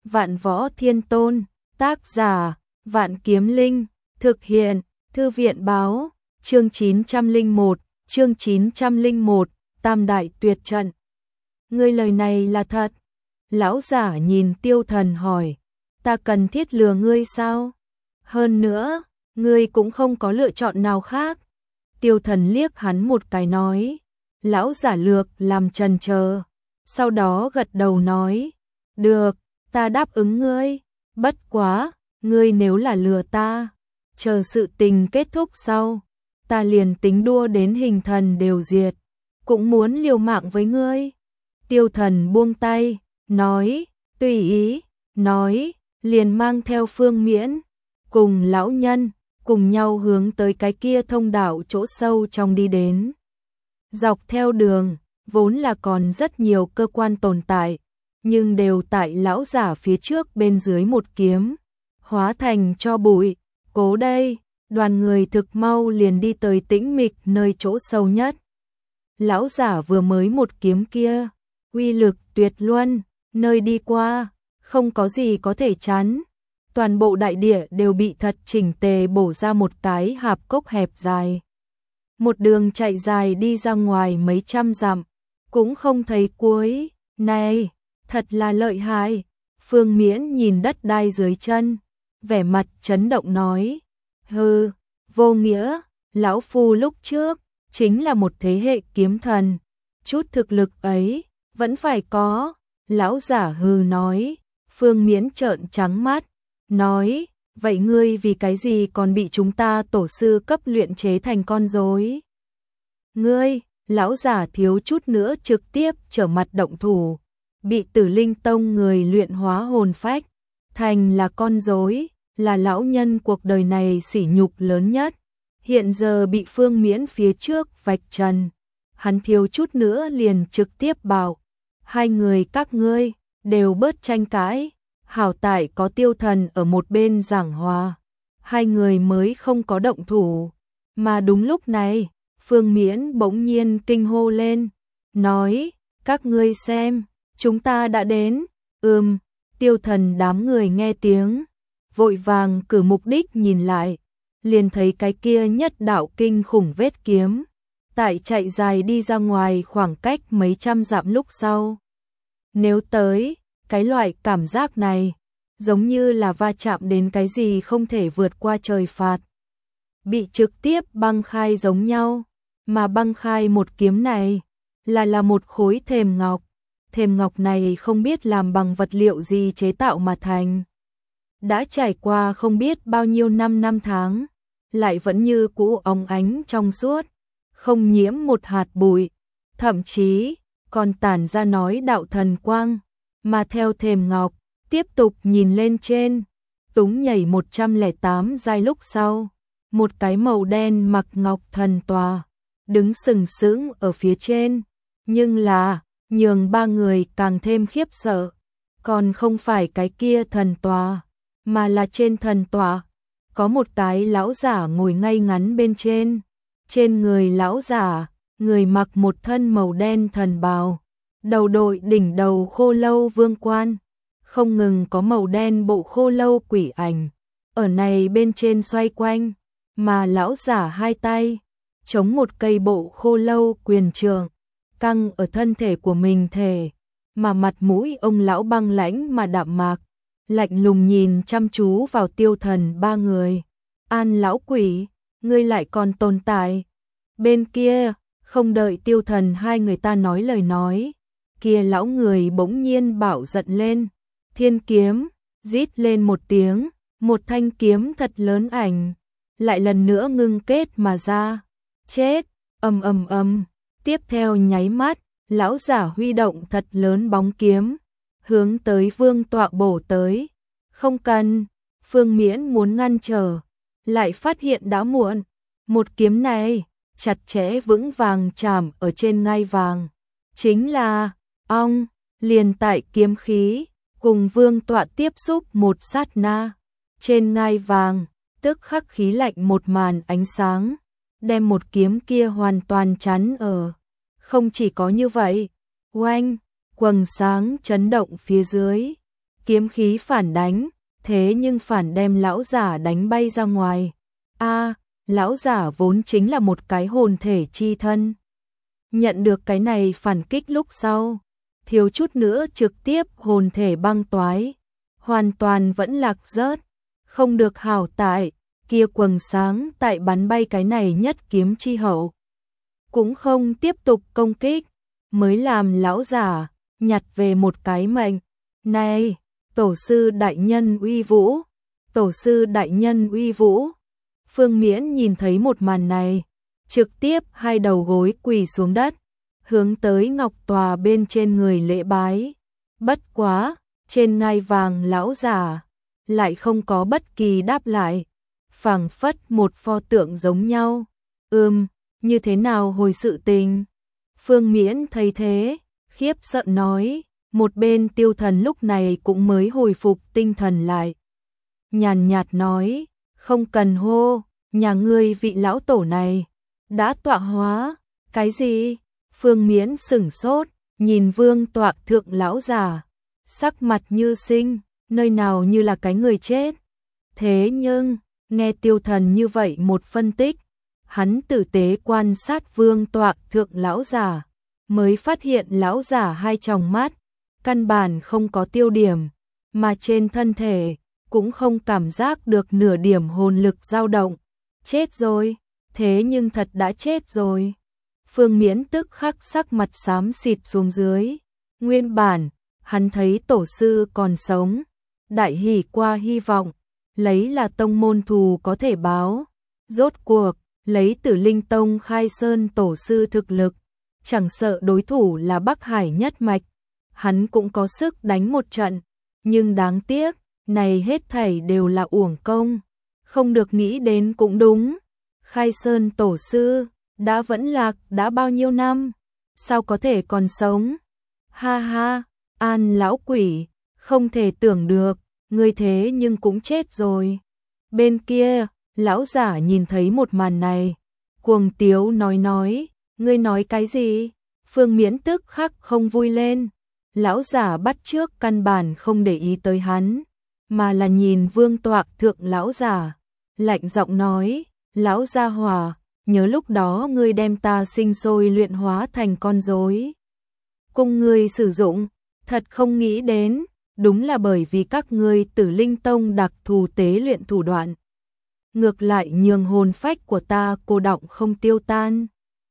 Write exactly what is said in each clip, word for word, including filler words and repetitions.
Vạn Võ Thiên Tôn, tác giả, Vạn Kiếm Linh, thực hiện, Thư viện báo, chương chín trăm lẻ một, chương chín trăm lẻ một, Tam Đại Tuyệt Trận. Ngươi lời này là thật? Lão giả nhìn Tiêu Thần hỏi, ta cần thiết lừa ngươi sao? Hơn nữa, ngươi cũng không có lựa chọn nào khác. Tiêu Thần liếc hắn một cái nói, lão giả lược làm chần chờ, sau đó gật đầu nói, được, ta đáp ứng ngươi, bất quá, ngươi nếu là lừa ta, chờ sự tình kết thúc sau, ta liền tính đua đến hình thần đều diệt, cũng muốn liều mạng với ngươi. Tiêu Thần buông tay, nói, tùy ý, nói, liền mang theo Phương Miễn, cùng lão nhân, cùng nhau hướng tới cái kia thông đạo chỗ sâu trong đi đến. Dọc theo đường, vốn là còn rất nhiều cơ quan tồn tại, nhưng đều tại lão giả phía trước bên dưới một kiếm, hóa thành cho bụi. Cố đây, đoàn người thực mau liền đi tới tĩnh mịch nơi chỗ sâu nhất. Lão giả vừa mới một kiếm kia, uy lực tuyệt luân, nơi đi qua, không có gì có thể chắn. Toàn bộ đại địa đều bị thật chỉnh tề bổ ra một cái hạp cốc hẹp dài. Một đường chạy dài đi ra ngoài mấy trăm dặm, cũng không thấy cuối. Này, thật là lợi hại. Phương Miễn nhìn đất đai dưới chân, vẻ mặt chấn động nói, hừ, vô nghĩa, lão phu lúc trước, chính là một thế hệ kiếm thần, chút thực lực ấy, vẫn phải có. Lão giả hừ nói. Phương Miễn trợn trắng mắt, nói, vậy ngươi vì cái gì còn bị chúng ta tổ sư cấp luyện chế thành con rối? Ngươi, lão giả thiếu chút nữa trực tiếp trở mặt động thủ, bị Tử Linh Tông người luyện hóa hồn phách, thành là con rối, là lão nhân cuộc đời này sỉ nhục lớn nhất. Hiện giờ bị Phương Miễn phía trước vạch trần, hắn thiếu chút nữa liền trực tiếp bảo, hai người các ngươi đều bớt tranh cãi. Hảo tại có Tiêu Thần ở một bên giảng hòa, hai người mới không có động thủ. Mà đúng lúc này, Phương Miễn bỗng nhiên kinh hô lên, nói, các ngươi xem, chúng ta đã đến. Ừm, Tiêu Thần đám người nghe tiếng, vội vàng cử mục đích nhìn lại, liền thấy cái kia nhất đạo kinh khủng vết kiếm, tại chạy dài đi ra ngoài khoảng cách mấy trăm dặm lúc sau. Nếu tới, cái loại cảm giác này, giống như là va chạm đến cái gì không thể vượt qua trời phạt. Bị trực tiếp băng khai giống nhau, mà băng khai một kiếm này, là là một khối thềm ngọc. Thềm ngọc này không biết làm bằng vật liệu gì chế tạo mà thành. Đã trải qua không biết bao nhiêu năm năm tháng, lại vẫn như cũ óng ánh trong suốt, không nhiễm một hạt bụi, thậm chí còn tản ra nói đạo thần quang. Mà theo thềm ngọc, tiếp tục nhìn lên trên, túng nhảy một trăm lẻ tám giai lúc sau, một cái màu đen mặc ngọc thần tòa, đứng sừng sững ở phía trên, nhưng là, nhường ba người càng thêm khiếp sợ, còn không phải cái kia thần tòa, mà là trên thần tòa, có một cái lão giả ngồi ngay ngắn bên trên, trên người lão giả, người mặc một thân màu đen thần bào. Đầu đội đỉnh đầu khô lâu vương quan, không ngừng có màu đen bộ khô lâu quỷ ảnh, ở này bên trên xoay quanh, mà lão giả hai tay, chống một cây bộ khô lâu quyền trượng, căng ở thân thể của mình thể, mà mặt mũi ông lão băng lãnh mà đạm mạc, lạnh lùng nhìn chăm chú vào Tiêu Thần ba người. An lão quỷ, ngươi lại còn tồn tại. Bên kia, không đợi Tiêu Thần hai người ta nói lời nói, kia lão người bỗng nhiên bảo giận lên, thiên kiếm, rít lên một tiếng, một thanh kiếm thật lớn ảnh, lại lần nữa ngưng kết mà ra, chết, ầm ầm ầm, tiếp theo nháy mắt, lão giả huy động thật lớn bóng kiếm, hướng tới vương tọa bổ tới, không cần, Phương Miễn muốn ngăn trở, lại phát hiện đã muộn, một kiếm này, chặt chẽ vững vàng chạm ở trên ngai vàng, chính là ong, liền tại kiếm khí, cùng vương tọa tiếp xúc một sát na. Trên ngai vàng, tức khắc khí lạnh một màn ánh sáng, đem một kiếm kia hoàn toàn chắn ở. Không chỉ có như vậy, oanh, quầng sáng chấn động phía dưới. kiếm khí phản đánh, thế nhưng phản đem lão giả đánh bay ra ngoài. A, lão giả vốn chính là một cái hồn thể chi thân. Nhận được cái này phản kích lúc sau, thiếu chút nữa trực tiếp hồn thể băng toái, hoàn toàn vẫn lạc rớt, không được hảo tại, kia quầng sáng tại bắn bay cái này nhất kiếm chi hậu. Cũng không tiếp tục công kích, mới làm lão giả nhặt về một cái mệnh. Này, tổ sư đại nhân uy vũ, tổ sư đại nhân uy vũ. Phương Miễn nhìn thấy một màn này, trực tiếp hai đầu gối quỳ xuống đất, hướng tới ngọc tòa bên trên người lễ bái. Bất quá, trên ngai vàng lão giả lại không có bất kỳ đáp lại, phảng phất một pho tượng giống nhau. Ừm, như thế nào hồi sự tình? Phương Miễn thấy thế, khiếp sợ nói, một bên Tiêu Thần lúc này cũng mới hồi phục tinh thần lại. Nhàn nhạt nói, không cần hô, nhà ngươi vị lão tổ này đã tọa hóa. Cái gì? Phương Miễn sửng sốt, nhìn vương tọa thượng lão già, sắc mặt như sinh, nơi nào như là cái người chết. Thế nhưng, nghe Tiêu Thần như vậy một phân tích, hắn tử tế quan sát vương tọa thượng lão già, mới phát hiện lão già hai tròng mắt, căn bản không có tiêu điểm, mà trên thân thể cũng không cảm giác được nửa điểm hồn lực dao động. Chết rồi, thế nhưng thật đã chết rồi. Phương Miễn tức khắc sắc mặt xám xịt xuống dưới. Nguyên bản, hắn thấy tổ sư còn sống, đại hỉ qua hy vọng, lấy là tông môn thù có thể báo. Rốt cuộc, lấy Tử Linh Tông khai sơn tổ sư thực lực, chẳng sợ đối thủ là Bắc Hải nhất mạch, hắn cũng có sức đánh một trận, nhưng đáng tiếc, này hết thảy đều là uổng công. Không được nghĩ đến cũng đúng, khai sơn tổ sư đã vẫn lạc đã bao nhiêu năm, sao có thể còn sống? Ha ha, An lão quỷ, không thể tưởng được, ngươi thế nhưng cũng chết rồi. Bên kia, lão giả nhìn thấy một màn này, cuồng tiếu nói nói, ngươi nói cái gì? Phương Miễn tức khắc không vui lên. Lão giả bắt trước căn bản không để ý tới hắn, mà là nhìn vương tọa thượng lão giả, lạnh giọng nói, lão gia hỏa, nhớ lúc đó ngươi đem ta sinh sôi luyện hóa thành con rối, cùng ngươi sử dụng, thật không nghĩ đến, đúng là bởi vì các ngươi Tử Linh Tông đặc thù tế luyện thủ đoạn, ngược lại nhường hồn phách của ta cô đọng không tiêu tan.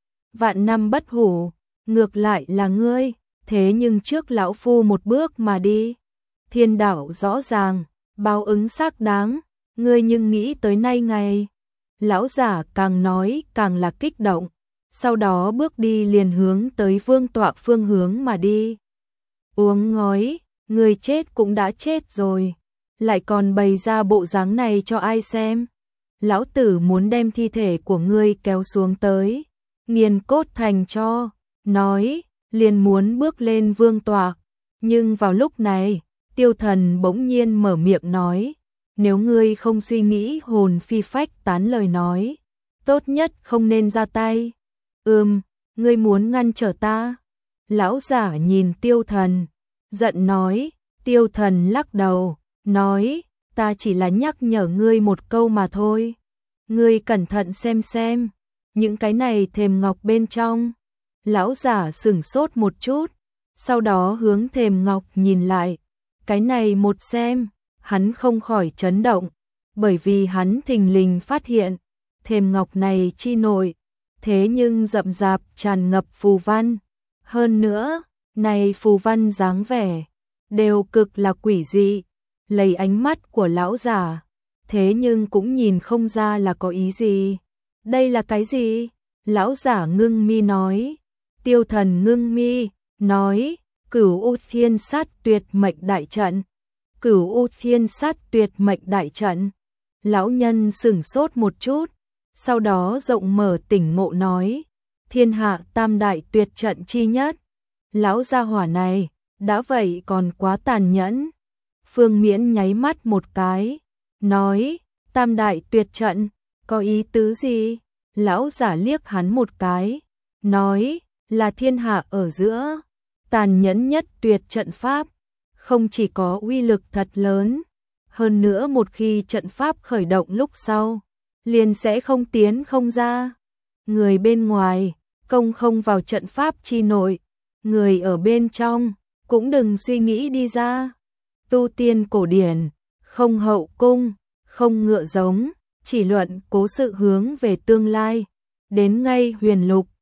Vạn năm bất hủ, ngược lại là ngươi, thế nhưng trước lão phu một bước mà đi. Thiên đạo rõ ràng, báo ứng xác đáng, ngươi nhưng nghĩ tới nay ngày. Lão giả càng nói càng là kích động, sau đó bước đi liền hướng tới vương tọa phương hướng mà đi. Uống ngói, người chết cũng đã chết rồi, lại còn bày ra bộ dáng này cho ai xem? Lão tử muốn đem thi thể của ngươi kéo xuống tới, nghiền cốt thành cho, nói, liền muốn bước lên vương tọa. Nhưng vào lúc này, Tiêu Thần bỗng nhiên mở miệng nói, nếu ngươi không suy nghĩ hồn phi phách tán lời nói, tốt nhất không nên ra tay. Ừm, ngươi muốn ngăn trở ta? Lão giả nhìn Tiêu Thần, giận nói. Tiêu Thần lắc đầu, nói, ta chỉ là nhắc nhở ngươi một câu mà thôi. Ngươi cẩn thận xem xem, những cái này thềm ngọc bên trong. Lão giả sửng sốt một chút, sau đó hướng thềm ngọc nhìn lại. Cái này một xem, hắn không khỏi chấn động, bởi vì hắn thình lình phát hiện, thềm ngọc này chi nội, thế nhưng rậm rạp tràn ngập phù văn. Hơn nữa, này phù văn dáng vẻ, đều cực là quỷ dị, lấy ánh mắt của lão giả, thế nhưng cũng nhìn không ra là có ý gì. Đây là cái gì? Lão giả ngưng mi nói. Tiêu Thần ngưng mi, nói, Cửu U Thiên Sát Tuyệt Mệnh Đại Trận. Cửu U Thiên Sát Tuyệt Mệnh Đại Trận. Lão nhân sửng sốt một chút, sau đó rộng mở tỉnh ngộ nói, thiên hạ tam đại tuyệt trận chi nhất. Lão gia hỏa này, đã vậy còn quá tàn nhẫn. Phương Miễn nháy mắt một cái, nói, tam đại tuyệt trận, có ý tứ gì? Lão giả liếc hắn một cái, nói, là thiên hạ ở giữa, tàn nhẫn nhất tuyệt trận pháp, không chỉ có uy lực thật lớn, hơn nữa một khi trận pháp khởi động lúc sau, liền sẽ không tiến không ra. Người bên ngoài, công không vào trận pháp chi nội, người ở bên trong, cũng đừng suy nghĩ đi ra. Tu tiên cổ điển, không hậu cung, không ngựa giống, chỉ luận cố sự hướng về tương lai, đến ngay huyền lục,